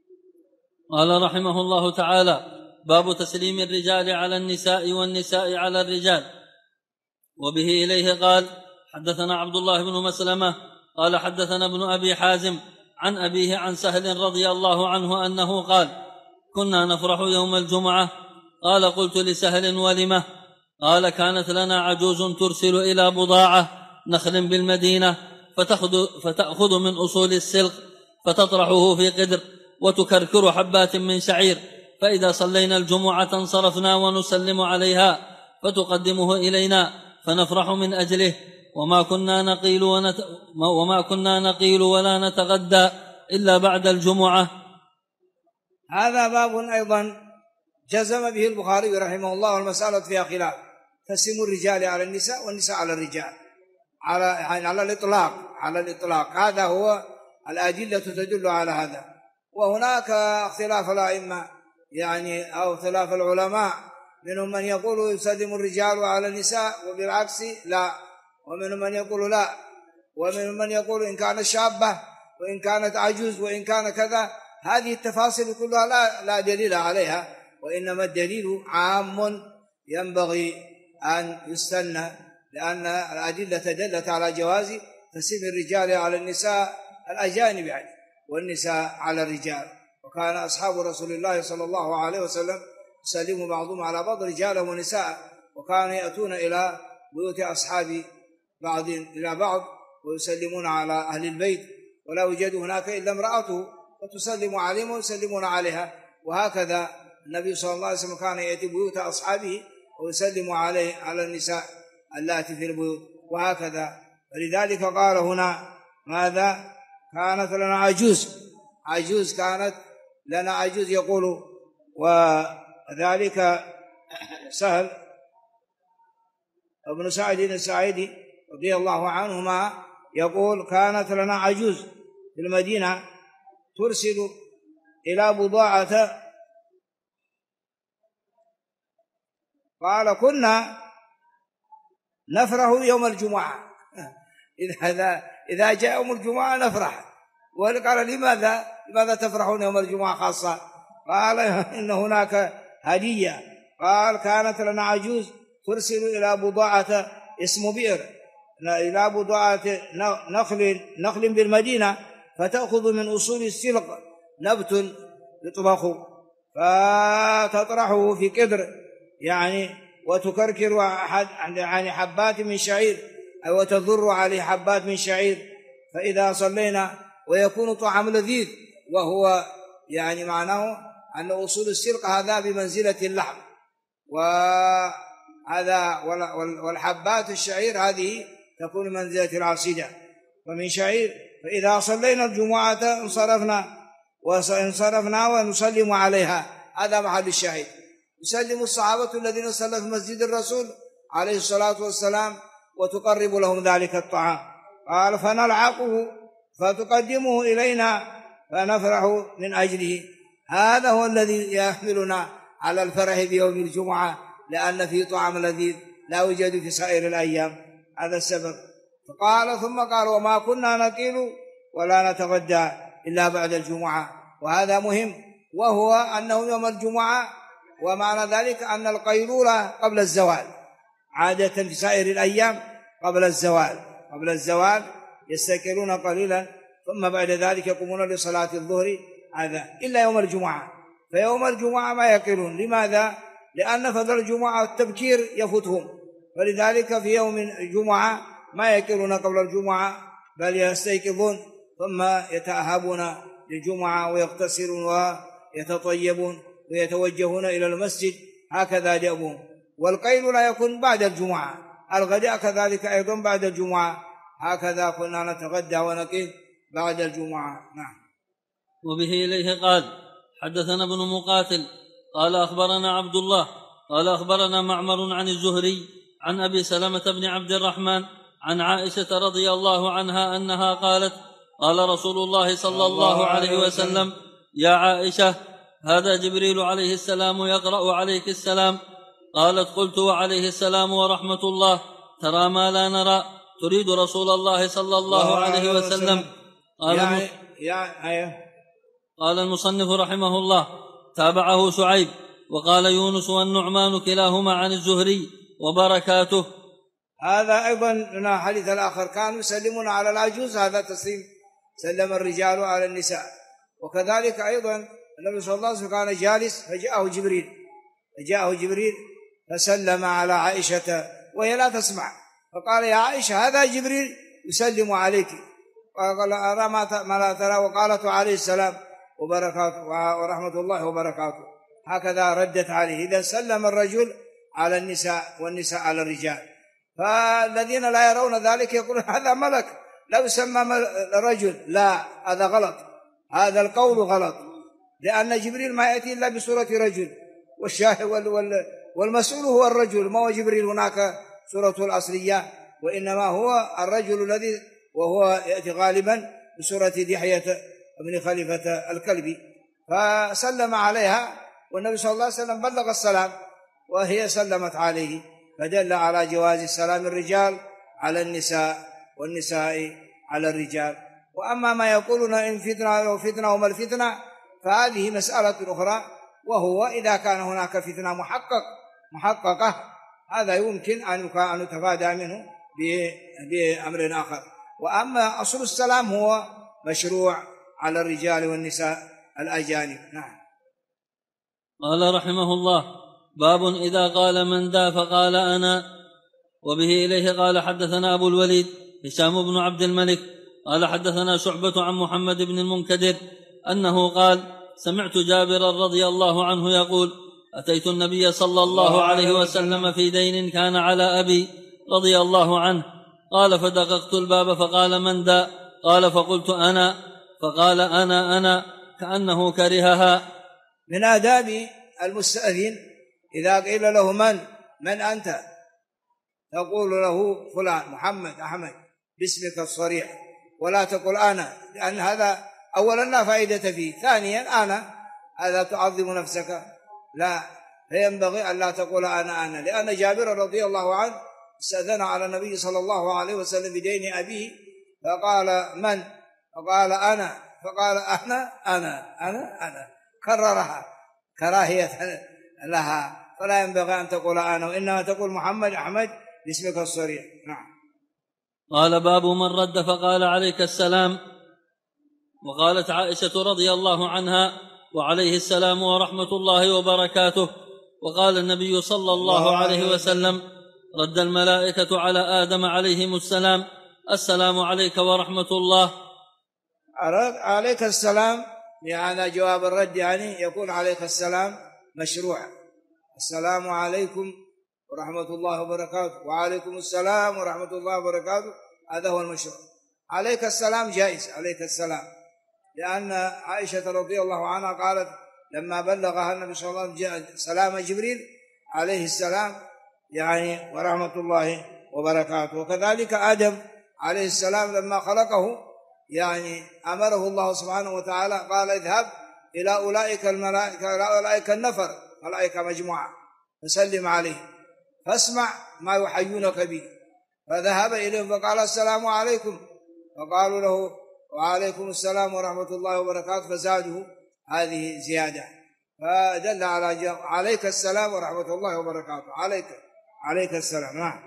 قال رحمه الله تعالى: باب تسليم الرجال على النساء والنساء على الرجال. وبه إليه قال حدثنا عبد الله بن مسلمة قال حدثنا ابن أبي حازم عن أبيه عن سهل رضي الله عنه أنه قال: كنا نفرح يوم الجمعة. قال: قلت لسهل: ولمه؟ قال: كانت لنا عجوز ترسل إلى بضاعة نخل بالمدينة فتأخذ من أصول السلق فتطرحه في قدر وتكركر حبات من شعير، فإذا صلينا الجمعة انصرفنا ونسلم عليها فتقدمه إلينا فنفرح من أجله، وما كنا نقيل ولا نتغدى إلا بعد الجمعة. هذا باب أيضا جزم به البخاري رحمه الله، والمسألة فيها خلاف: تسليم الرجال على النساء والنساء على الرجال على الإطلاق. هذا هو الأدلة تدل على هذا. وهناك اختلاف الأئمة أو اختلاف العلماء، منهم من يقول يسلم الرجال على النساء وبالعكس لا، ومنهم من يقول لا، ومنهم من يقول إن كانت شابة وإن كانت عجوز وإن كان كذا. هذه التفاصيل كلها لا دليل عليها، وإنما الدليل عام ينبغي أن يستنى لأن الأدلة دلت على جواز تسليم الرجال على النساء الأجانب يعني، والنساء على الرجال. وكان أصحاب رسول الله صلى الله عليه وسلم يسلم بعضهم على بعض رجالهم ونساء، وكانوا يأتون إلى بيوت أصحاب بعض إلى بعض ويسلمون على أهل البيت، ولا يوجد هناك إلا امرأته فتسلم عليهم ويسلمون عليها. وهكذا النبي صلى الله عليه وسلم كان يأتي بيوت أصحابه ويسلم على النساء اللاتي في البيوت، وهكذا. فلذلك قال هنا ماذا؟ كانت لنا عجوز كانت لنا عجوز، يقول وذلك سهل ابن سعد الساعدي رضي الله عنهما يقول كانت لنا عجوز في المدينة ترسل إلى بضاعة، قال كنا نفرح يوم الجمعة، إذا جاء يوم الجمعة نفرح. وقال لماذا تفرحون يوم الجمعة خاصة؟ قال إن هناك هدية. قال كانت لنا عجوز ترسل إلى بضاعة اسم بئر، إلى بضاعة نخل بالمدينة، فتأخذ من أصول السلق نبت يطبخ فتطرحه في قدر يعني، وتكركر يعني حبات من شعير أو تضر عليه حبات من شعير، فإذا صلينا ويكون طعام لذيذ، وهو يعني معناه أن أصول السلق هذا بمنزلة اللحم، وهذا والحبات الشعير هذه تكون منزلة العصيدة ومن شعير. فإذا صلينا الجمعة انصرفنا ونسلم عليها، هذا محل الشاهد. يسلم الصحابة الذين صلوا في مسجد الرسول عليه الصلاة والسلام وتقرب لهم ذلك الطعام. قال فنلعقه فتقدمه إلينا فنفرح من أجله. هذا هو الذي يحملنا على الفرح بيوم الجمعة، لأن فيه طعام لذيذ لا يوجد في سائر الأيام، هذا السبب. فقال ثم قال وما كنا نقيل ولا نتغدى إلا بعد الجمعة، وهذا مهم، وهو أنه يوم الجمعة، ومعنى ذلك أن القيلولة قبل الزوال، عادة في سائر الأيام قبل الزوال يستيقظون قليلا، ثم بعد ذلك يقومون لصلاة الظهر، هذا إلا يوم الجمعة. فيوم الجمعة ما يقيلون. لماذا؟ لأن فضل الجمعة التبكير يفوتهم، فلذلك في يوم الجمعة ما يقيلون قبل الجمعة، بل يستيقظون ثم يتأهبون للجمعة ويغتسلون ويتطيبون ويتوجهون إلى المسجد، هكذا دأبهم. والقيل لا يكون بعد الجمعة، الغداء كذلك أيضا بعد الجمعة، هكذا كنا نتغدى ونقيل بعد الجمعة. نعم. وبه إليه قال حدثنا ابن مقاتل قال أخبرنا عبد الله قال أخبرنا معمر عن الزهري عن أبي سلمة بن عبد الرحمن عن عائشة رضي الله عنها أنها قالت قال رسول الله صلى الله عليه وسلم يا عائشة هذا جبريل عليه السلام يقرأ عليك السلام. قالت قلت وعليه السلام ورحمة الله، ترى ما لا نرى، تريد رسول الله صلى الله عليه وسلم. قال المصنف رحمه الله تابعه شعيب وقال يونس والنعمان كلاهما عن الزهري وبركاته. هذا أيضا من حديث الآخر كانوا يسلمون على العجوز، هذا تسليم، سلم الرجال على النساء. وكذلك أيضا النبي صلى الله عليه وسلم كان جالس فجاءه جبريل فسلم على عائشة وهي لا تسمع، فقال يا عائشة هذا جبريل يسلم عليك، وقال أرى ما لا ترى، وقالت عليه السلام وبركاته ورحمة الله وبركاته، هكذا ردت عليه. إذا سلم الرجل على النساء والنساء على الرجال. فالذين لا يرون ذلك يقولون هذا ملك لو يسمى الرجل، لا، هذا غلط، هذا القول غلط، لأن جبريل ما يأتي إلا بصورة رجل، والمسؤول هو الرجل، ما هو جبريل هناك صورته الأصلية، وإنما هو الرجل الذي وهو يأتي غالبا بصورة دحية بن خليفة الكلبي. فسلم عليها والنبي صلى الله عليه وسلم بلغ السلام وهي سلمت عليه، فدل على جواز السلام الرجال على النساء والنساء على الرجال. وأما ما يقولون إن فتنة وما الفتنة فهذه مسألة أخرى، وهو إذا كان هناك فتنة محققة هذا يمكن أن نتفادى منه بأمر آخر. وأما أصل السلام هو مشروع على الرجال والنساء الأجانب. نعم. قال رحمه الله: باب إذا قال من دا فقال أنا. وبه إليه قال حدثنا أبو الوليد هشام بن عبد الملك قال حدثنا شعبة عن محمد بن المنكدر أنه قال: سمعت جابرا رضي الله عنه يقول: أتيت النبي صلى الله عليه وسلم في دين كان على أبي رضي الله عنه، قال: فدققت الباب فقال: من دا؟ قال: فقلت: أنا. فقال: أنا كأنه كرهها. من آداب المستأذن إذا قيل له من أنت، تقول له فلان محمد أحمد باسمك الصريح، ولا تقول أنا، لأن هذا أولا لا فائدة فيه، ثانيا أنا هذا تعظم نفسك، لا، فينبغي أن لا تقول أنا، لأن جابر رضي الله عنه استأذن على النبي صلى الله عليه وسلم بدين أبيه فقال: من؟ فقال: أنا. فقال: أنا كررها كراهية لها، فلا ينبغي أن تقول أنا، وإنما تقول محمد أحمد باسمك الصريح. نعم. قال: باب من رد فقال: عليك السلام. وقالت عائشة رضي الله عنها: وعليه السلام ورحمة الله وبركاته. وقال النبي صلى الله عليه وسلم: رد الملائكة على آدم عليهم السلام: السلام عليك ورحمة الله. عليك السلام يعني جواب الرد، يعني يكون عليك السلام مشروع. السلام عليكم ورحمة الله وبركاته، وعليكم السلام ورحمة الله وبركاته، هذا هو المشروع. عليك السلام جائز، عليك السلام، لأن عائشة رضي الله عنها قالت لما بلغها النبي صلى الله عليه وسلم سلام جبريل عليه السلام يعني ورحمة الله وبركاته. وكذلك آدم عليه السلام لما خلقه يعني أمره الله سبحانه وتعالى قال: اذهب إلى أولئك الملائكة، إلى أولئك النفر، ملائكة مجموعة، فسلم عليه فاسمع ما يحيونك به. فذهب إليهم فقال: السلام عليكم، فقالوا له: وعليكم السلام ورحمة الله وبركاته، فزادوا هذه زيادة، فدل على عليك السلام ورحمة الله وبركاته، عليك السلام. نعم.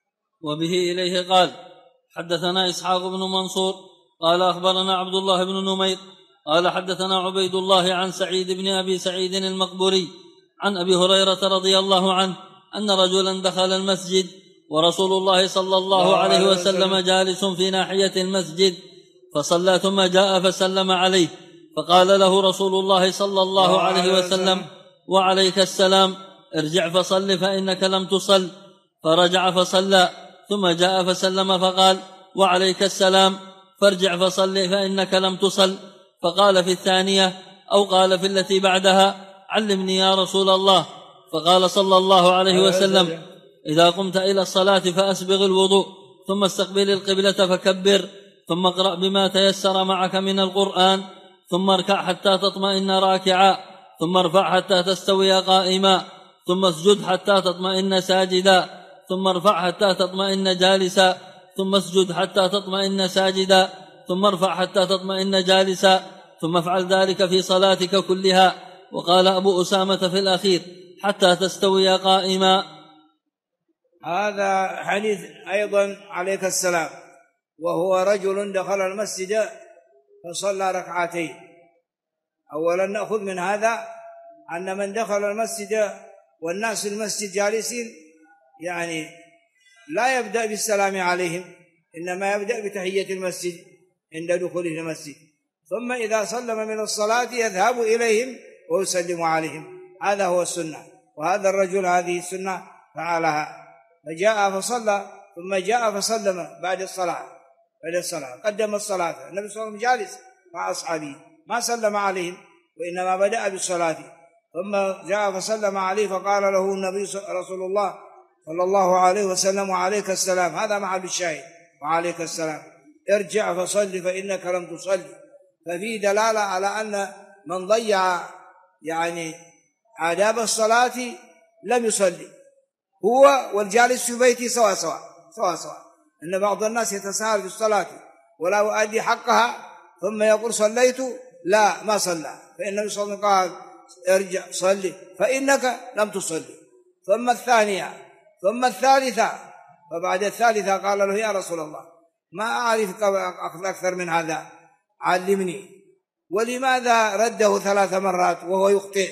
وبه إليه قال: حدثنا إسحاق بن منصور قال: أخبرنا عبد الله بن نمير قال: حدثنا عبيد الله عن سعيد بن أبي سعيد المقبوري عن أبي هريرة رضي الله عنه أن رجلا دخل المسجد ورسول الله صلى الله عليه وسلم جالس في ناحية المسجد، فصلى ثم جاء فسلم عليه، فقال له رسول الله صلى الله عليه وسلم: وعليك السلام، ارجع فصل فإنك لم تصل. فرجع فصلى ثم جاء فسلم فقال: وعليك السلام، فارجع فصل فإنك لم تصل. فقال في الثانية أو قال في التي بعدها: علمني يا رسول الله. فقال صلى الله عليه وسلم: إذا قمت إلى الصلاة فأسبغ الوضوء، ثم استقبل القبلة فكبر، ثم اقرأ بما تيسر معك من القرآن، ثم اركع حتى تطمئن راكعا، ثم ارفع حتى تستوي قائما، ثم اسجد حتى تطمئن ساجدا، ثم ارفع حتى تطمئن جالسا، ثم اسجد حتى تطمئن ساجدا، ثم ارفع حتى تطمئن جالسا، ثم افعل ذلك في صلاتك كلها. وقال أبو أسامة في الأخير: حتى تستوي قائما. هذا حديث أيضا عليك السلام، وهو رجل دخل المسجد فصلى ركعتين. أولا نأخذ من هذا أن من دخل المسجد والناس في المسجد جالسين يعني لا يبدأ بالسلام عليهم، إنما يبدأ بتحية المسجد عند دخوله المسجد، ثم إذا سلم من الصلاة يذهب إليهم ويسلم عليهم. هذا هو السنة، وهذا الرجل هذه السنة فعلها، فجاء فصلى ثم جاء فسلم بعد الصلاة قدم الصلاة. النبي صلى الله عليه وسلم جالس مع أصحابه ما سلم عليهم، وإنما بدأ بالصلاة، ثم جاء فسلم عليه فقال له النبي رسول الله صلى الله عليه وسلم: وعليك السلام. هذا محل الشاهد، وعليك السلام، ارجع فصل فإنك لم تصلي. ففي دلالة على أن من ضيع يعني آداب الصلاة لم يصلي، هو والجالس في بيته سواء إن بعض الناس يتساهل في الصلاة ولا يؤدي حقها ثم يقول صليت، لا، ما صلى، فإن النبي صلى الله عليه وسلم قال: ارجع صلي فإنك لم تصلي. ثم الثانية ثم الثالثة، فبعد الثالثة قال له يا رسول الله ما أعرف أكثر من هذا، علمني. ولماذا رده 3 مرات وهو يخطئ؟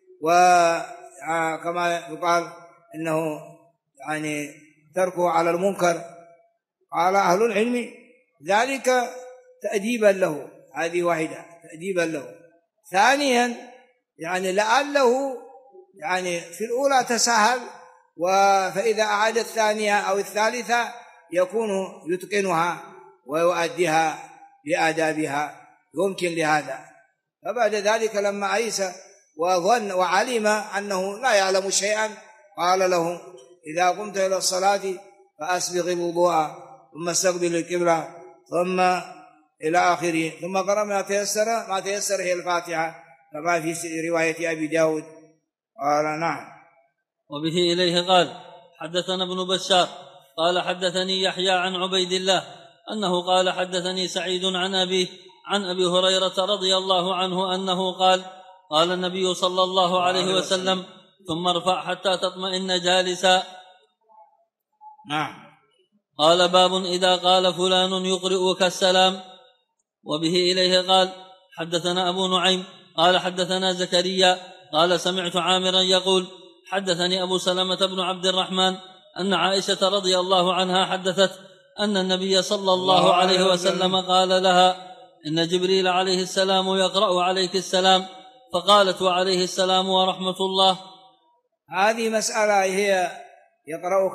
وكما يقال إنه يعني تركه على المنكر. قال أهل العلم ذلك تأديبا له، هذه واحدة تأديبا له. ثانيا يعني لعله يعني في الأولى تساهل، فإذا أعاد الثانية أو الثالثة يكون يتقنها ويؤديها بآدابها، يمكن لهذا. فبعد ذلك لما أيس وظن وعلم أنه لا يعلم شيئا قال له إذا قمت إلى الصلاة فأسبغ الوضوء ثم استقبل القبلة ثم إلى آخره، ثم قرأ ما تيسر هي الفاتحة كما في رواية أبي داود. قال نعم. وبه إليه قال حدثنا ابن بشار قال حدثني يحيى عن عبيد الله أنه قال حدثني سعيد عن أبيه عن أبي هريرة رضي الله عنه أنه قال قال النبي صلى الله عليه وسلم ثم ارفع حتى تطمئن جالسا. نعم. قال باب إذا قال فلان يقرئك السلام. وبه إليه قال حدثنا أبو نعيم قال حدثنا زكريا قال سمعت عامرا يقول حدثني أبو سلمة بن عبد الرحمن أن عائشة رضي الله عنها حدثت أن النبي صلى الله عليه وسلم قال لها إن جبريل عليه السلام يقرأ عليك السلام، فقالت وعليه السلام ورحمة الله. هذه مسألة هي يقرأك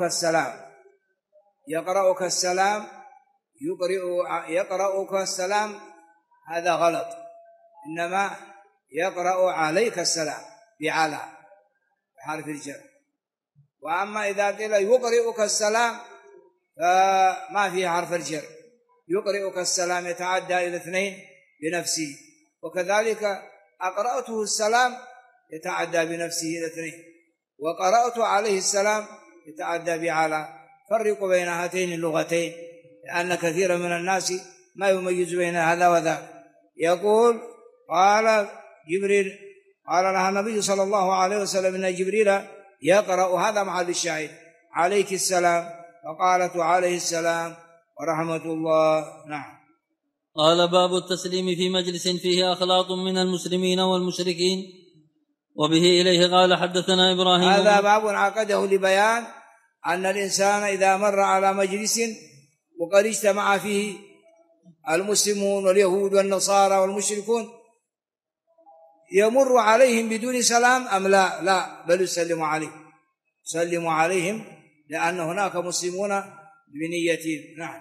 السلام يقرأك السلام هذا غلط، إنما يقرأ عليك السلام بعلى بحرف الجر. وأما إذا قيل يقرئك السلام فما فيه حرف الجر، يقرئك السلام يتعدى إلى 2 بنفسه، وكذلك أقرأته السلام يتعدى بنفسه إلى 2، وقرأت عليه السلام يتعدى بعلى. فرق بين هاتين اللغتين لأن كثيرا من الناس ما يميز بين هذا وذاك. يقول قال جبريل قال لها النبي صلى الله عليه وسلم إن جبريل يقرأ، هذا محل الشاهد، عليك السلام، فقالت عليه السلام ورحمة الله. نعم. قال باب التسليم في مجلس فيه أخلاط من المسلمين والمشركين. وبه إليه قال حدثنا إبراهيم. هذا باب عقده لبيان أن الإنسان إذا مر على مجلس وقد اجتمع فيه المسلمون واليهود والنصارى والمشركون يمر عليهم بدون سلام أم لا بل يسلموا عليهم لأن هناك مسلمون بنيتهم. نعم.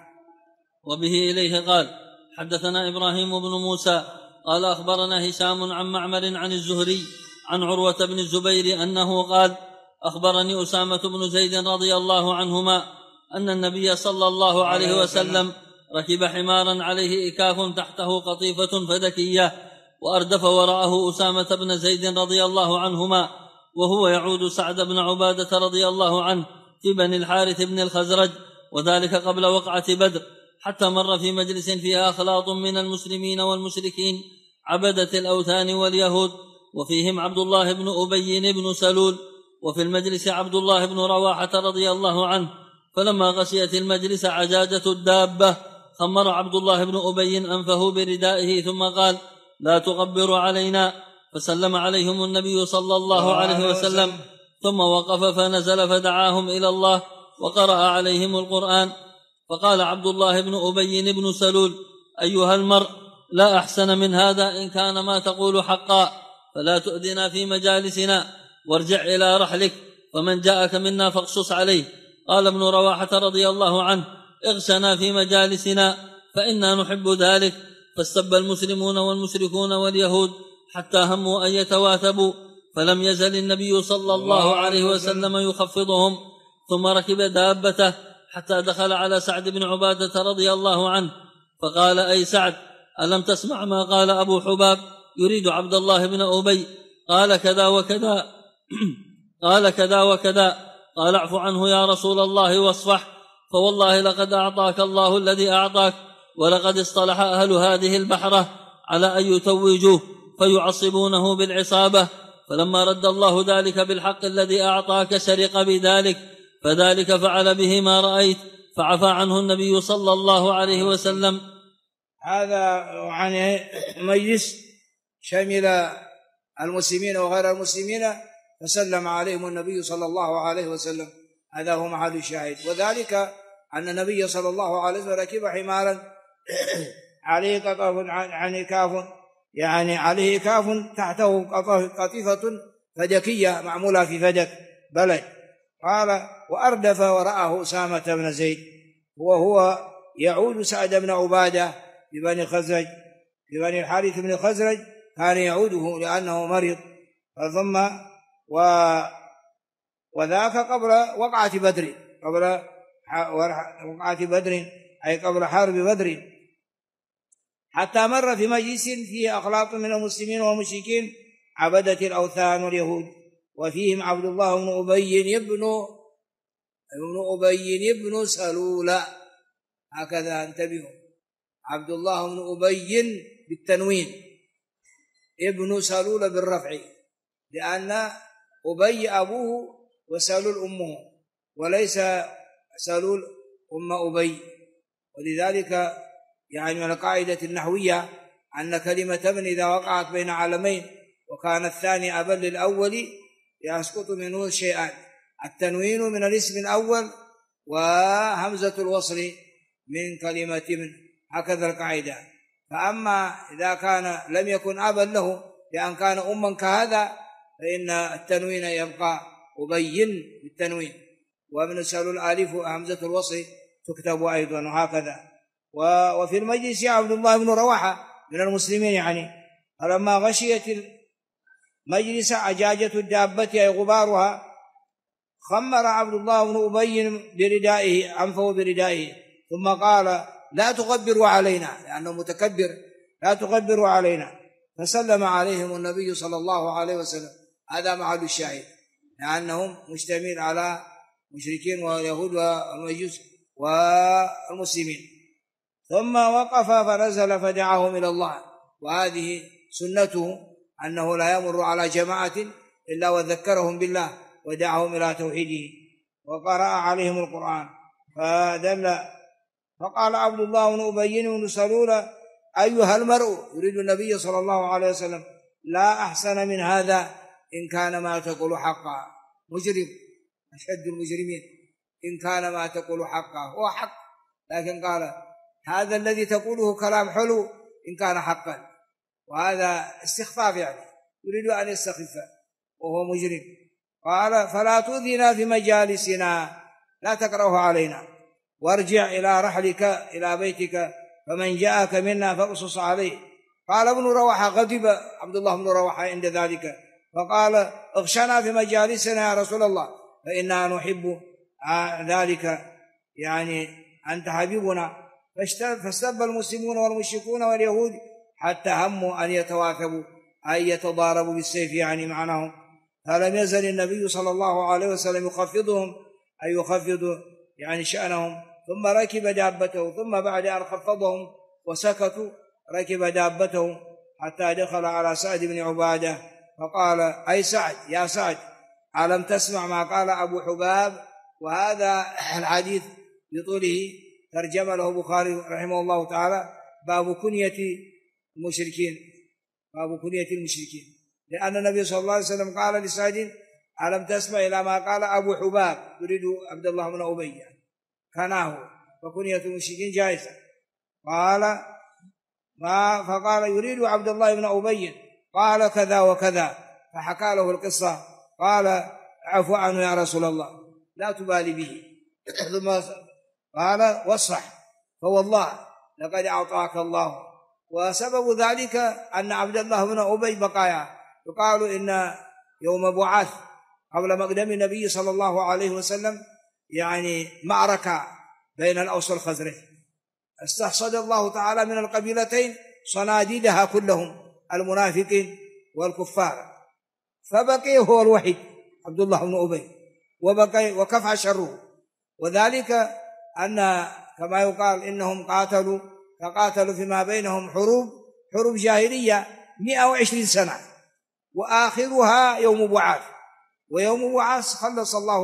وبه إليه قال حدثنا إبراهيم بن موسى قال أخبرنا هشام عن معمر عن الزهري عن عروة بن الزبير أنه قال أخبرني أسامة بن زيد رضي الله عنهما أن النبي صلى الله عليه وسلم ركب حمارا عليه إكاف تحته قطيفة فدكية، وأردف وراءه أسامة بن زيد رضي الله عنهما وهو يعود سعد بن عبادة رضي الله عنه في بني الحارث بن الخزرج، وذلك قبل وقعة بدر، حتى مر في مجلس فيها أخلاط من المسلمين والمشركين عبدة الأوثان واليهود، وفيهم عبد الله بن أبي بن سلول، وفي المجلس عبد الله بن رواحة رضي الله عنه. فلما غشيت المجلس عجاجة الدابة خمر عبد الله بن أبي أنفه بردائه ثم قال لا تغبروا علينا، فسلم عليهم النبي صلى الله عليه وسلم ثم وقف فنزل فدعاهم إلى الله وقرأ عليهم القرآن. فقال عبد الله بن أبي بن سلول أيها المرء لا أحسن من هذا إن كان ما تقول حقا، فلا تؤذنا في مجالسنا وارجع إلى رحلك، فمن جاءك منا فاقصص عليه. قال ابن رواحة رضي الله عنه اغشنا في مجالسنا فإنا نحب ذلك. فاستب المسلمون والمشركون واليهود حتى هموا أن يتواثبوا، فلم يزل النبي صلى الله عليه وسلم يخفضهم، ثم ركب دابته حتى دخل على سعد بن عبادة رضي الله عنه فقال أي سعد ألم تسمع ما قال أبو حباب يريد عبد الله بن أبي؟ قال كذا وكذا قال كذا وكذا. قال اعف عنه يا رسول الله واصفح، فوالله لقد أعطاك الله الذي أعطاك، ولقد اصطلح أهل هذه البحرة على أن يتوجوه فيعصبونه بالعصابة، فلما رد الله ذلك بالحق الذي أعطاك شرق بذلك، فذلك فعل به ما رأيت، فعفى عنه النبي صلى الله عليه وسلم. هذا عن مجلس شمل المسلمين وغير المسلمين فسلم عليهم النبي صلى الله عليه وسلم. هذا هو محل الشاهد. وذلك أن النبي صلى الله عليه وسلم ركب حمارا عليه كاف، يعني عليه كاف تحته قطيفة فدكية معمولة في فدك بلد. قال وأردف وراءه أسامة بن زيد وهو يعود سعد بن عبادة ببني خزرج، ببني الحارث بن خزرج كان يعوده لأنه مريض. ثم وذاك قبل وقعة بدر، قبل وقعة بدر أي قبل حرب بدر، حتى مر في مجلس فيه أخلاط من المسلمين والمشركين عبدة الأوثان واليهود، وفيهم عبد الله بن أبي بن سلول. هكذا انتبهوا، عبد الله بن أبي بالتنوين، ابن سلول بالرفع، لأن أبي أبوه وسلول أمه، وليس سلول أم أبي. ولذلك يعني من القاعدة النحوية أن كلمة ابن إذا وقعت بين علمين وكان الثاني أبا للأول يسقط منه شيئان: التنوين من الاسم الأول وهمزة الوصل من كلمة ابن، هكذا القاعدة. فأما إذا كان لم يكن أبا له لأن كان أما كهذا فإن التنوين يبقى أبين بالتنوين، ومن سلول الألف همزة الوصل تكتب أيضا، وهكذا. وفي المجلس عبد الله بن رواحة من المسلمين، يعني فلما غشيت المجلس عجاجة الدابة أي غبارها خمر عبد الله بن أبي بردائه أنفه بردائه، ثم قال لا تغبروا علينا، لأنه متكبر، لا تغبروا علينا. فسلم عليهم النبي صلى الله عليه وسلم. هذا محل الشاهد، لأنهم مشتمل على مشركين واليهود والمجوس والمسلمين. ثم وقف فنزل فدعاهم إلى الله، وهذه سنته أنه لا يمر على جماعة إلا وذكرهم بالله ودعاهم إلى توحيده وقرأ عليهم القرآن فدل. فقال عبد الله بن أبي بن سلول أيها المرء، يريد النبي صلى الله عليه وسلم، لا أحسن من هذا إن كان ما تقول حقا. مجرم أشد المجرمين، إن كان ما تقول حقا، هو حق، لكن قال هذا الذي تقوله كلام حلو إن كان حقا، وهذا استخفاف، يعني يريد أن يستخف وهو مجرم. قال فلا تؤذنا في مجالسنا، لا تكره علينا، وارجع إلى رحلك إلى بيتك، فمن جاءك منا فاقصص عليه. قال ابن رواحة غضب عبد الله بن رواحة عند ذلك، فقال اغشنا في مجالسنا يا رسول الله، فإننا نحب ذلك، يعني أنت حبيبنا. فاستب المسلمون والمشركون واليهود حتى هموا أن يتواكبوا أن يتضاربوا بالسيف، يعني معناهم. فلم يزل النبي صلى الله عليه وسلم يخفضهم، أي يخفض يعني شأنهم. ثم ركب دابته، ثم بعد أن خفضهم وسكتوا ركب دابته حتى دخل على سعد بن عبادة، فقال أي سعد، يا سعد، ألم تسمع ما قال أبو حباب؟ وهذا الحديث بطوله ترجم له البخاري رحمه الله تعالى باب كنية المشركين، باب كنية المشركين، لأن النبي صلى الله عليه وسلم قال لسعد ألم تسمع إلى ما قال أبو حباب، يريد عبد الله بن أبي، كناه، وكنية المشركين جائزة. فقال يريد عبد الله بن أبي، قال كذا وكذا، فحكى له القصة. قال عفو عنه يا رسول الله، لا تبالي به. ثم قال واصح، فوالله لقد أعطاك الله. وسبب ذلك أن عبد الله بن أبي بقايا، يقال إن يوم بعث قبل مقدم النبي صلى الله عليه وسلم يعني معركة بين الأوس والخزرج، استحصد الله تعالى من القبيلتين صناديدها كلهم، المنافقين والكفار، فبقي هو الوحيد عبد الله بن أبي، وبقي وكفى شره. وذلك أن كما يقال إنهم تقاتلوا فيما بينهم حروب جاهلية 120 سنة، وآخرها يوم بعاث، ويوم بعاث خلص الله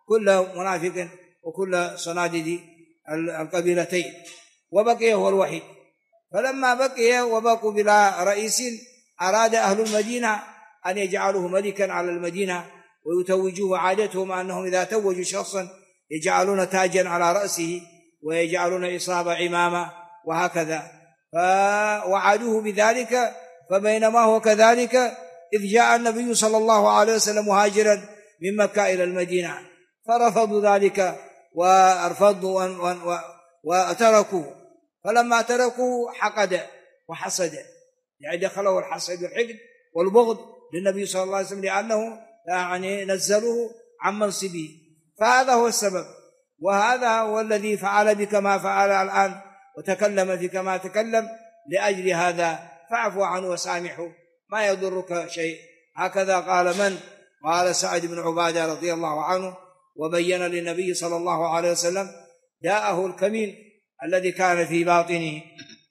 كل منافق وكل صناديد القبيلتين، وبقي هو الوحيد. فلما بقي وبقوا بلا رئيس أراد أهل المدينة أن يجعلوه ملكا على المدينة ويتوجوه. عادتهم أنهم إذا توجوا شخصا يجعلون تاجا على رأسه ويجعلون إصابة عمامة وهكذا، فوعدوه بذلك. فبينما هو كذلك إذ جاء النبي صلى الله عليه وسلم مهاجرا من مكة إلى المدينة، فرفضوا ذلك وارفضوا وتركوا. فلما تركوا حقد وحسد، يعني دخله الحسد والحقد والبغض للنبي صلى الله عليه وسلم، لأنه يعني نزلوه عن منصبه. فهذا هو السبب، وهذا هو الذي فعل بك ما فعل الآن وتكلم فيك ما تكلم. لأجل هذا فاعفو عنه وسامحه، ما يضرك شيء. هكذا قال من؟ قال سعد بن عبادة رضي الله عنه، وبين للنبي صلى الله عليه وسلم داءه الكمين الذي كان في باطنه.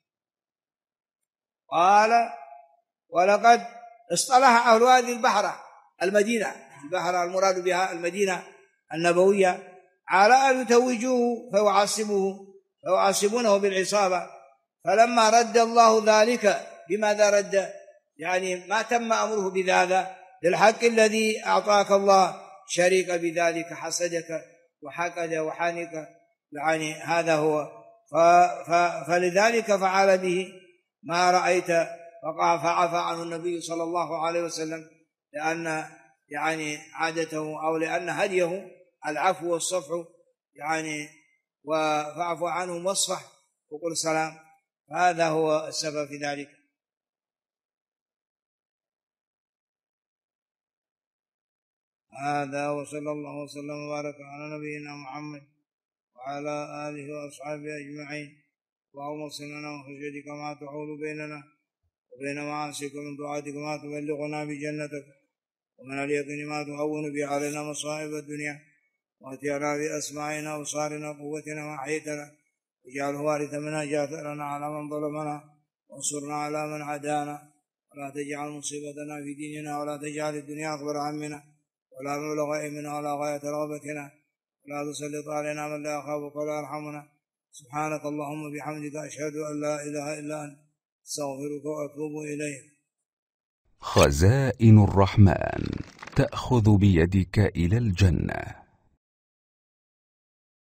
قال: ولقد اصطلح أهل هذه البحرة، المدينة، البحرة المراد بها المدينة النبوية، على أن يتوجوه فيعصبونه بالعصابة. فلما رد الله ذلك، بماذا رد؟ يعني ما تم أمره بهذا للحق الذي أعطاك الله شريك بذلك، حسدك وحقد وحانك، يعني هذا هو. فلذلك فعل به ما رأيت، فعفى عنه النبي صلى الله عليه وسلم، لأن يعني عادته أو لأن هديه العفو والصفح، يعني فاعف عنهم واصفح وقل سلام. هذا هو السبب في ذلك. هذا وصلى الله وسلم وبارك على نبينا محمد وعلى آله وأصحابه أجمعين. اللهم صل لنا وخشيتك ما تحول بيننا وبين معاصيك، ومن طاعتك ما تبلغنا بجنتك، ومن اليقين ما تهون به علينا مصائب الدنيا، واتعنا بأسماعنا وأبصارنا وقوتنا ما أحييتنا، واجعله وارث منا، جاثرنا على من ظلمنا، وانصرنا على من عادانا، ولا تجعل مصيبتنا في ديننا، ولا تجعل الدنيا أكبر همنا ولا مبلغ علمنا ولا غاية رغبتنا، ولا تسلط علينا من لا يخافك ولا يرحمنا. سبحانك اللهم بحمدك، أشهد أن لا إله إلا أنت، أستغفرك وأتوب إليك. خزائن الرحمن تأخذ بيدك إلى الجنة.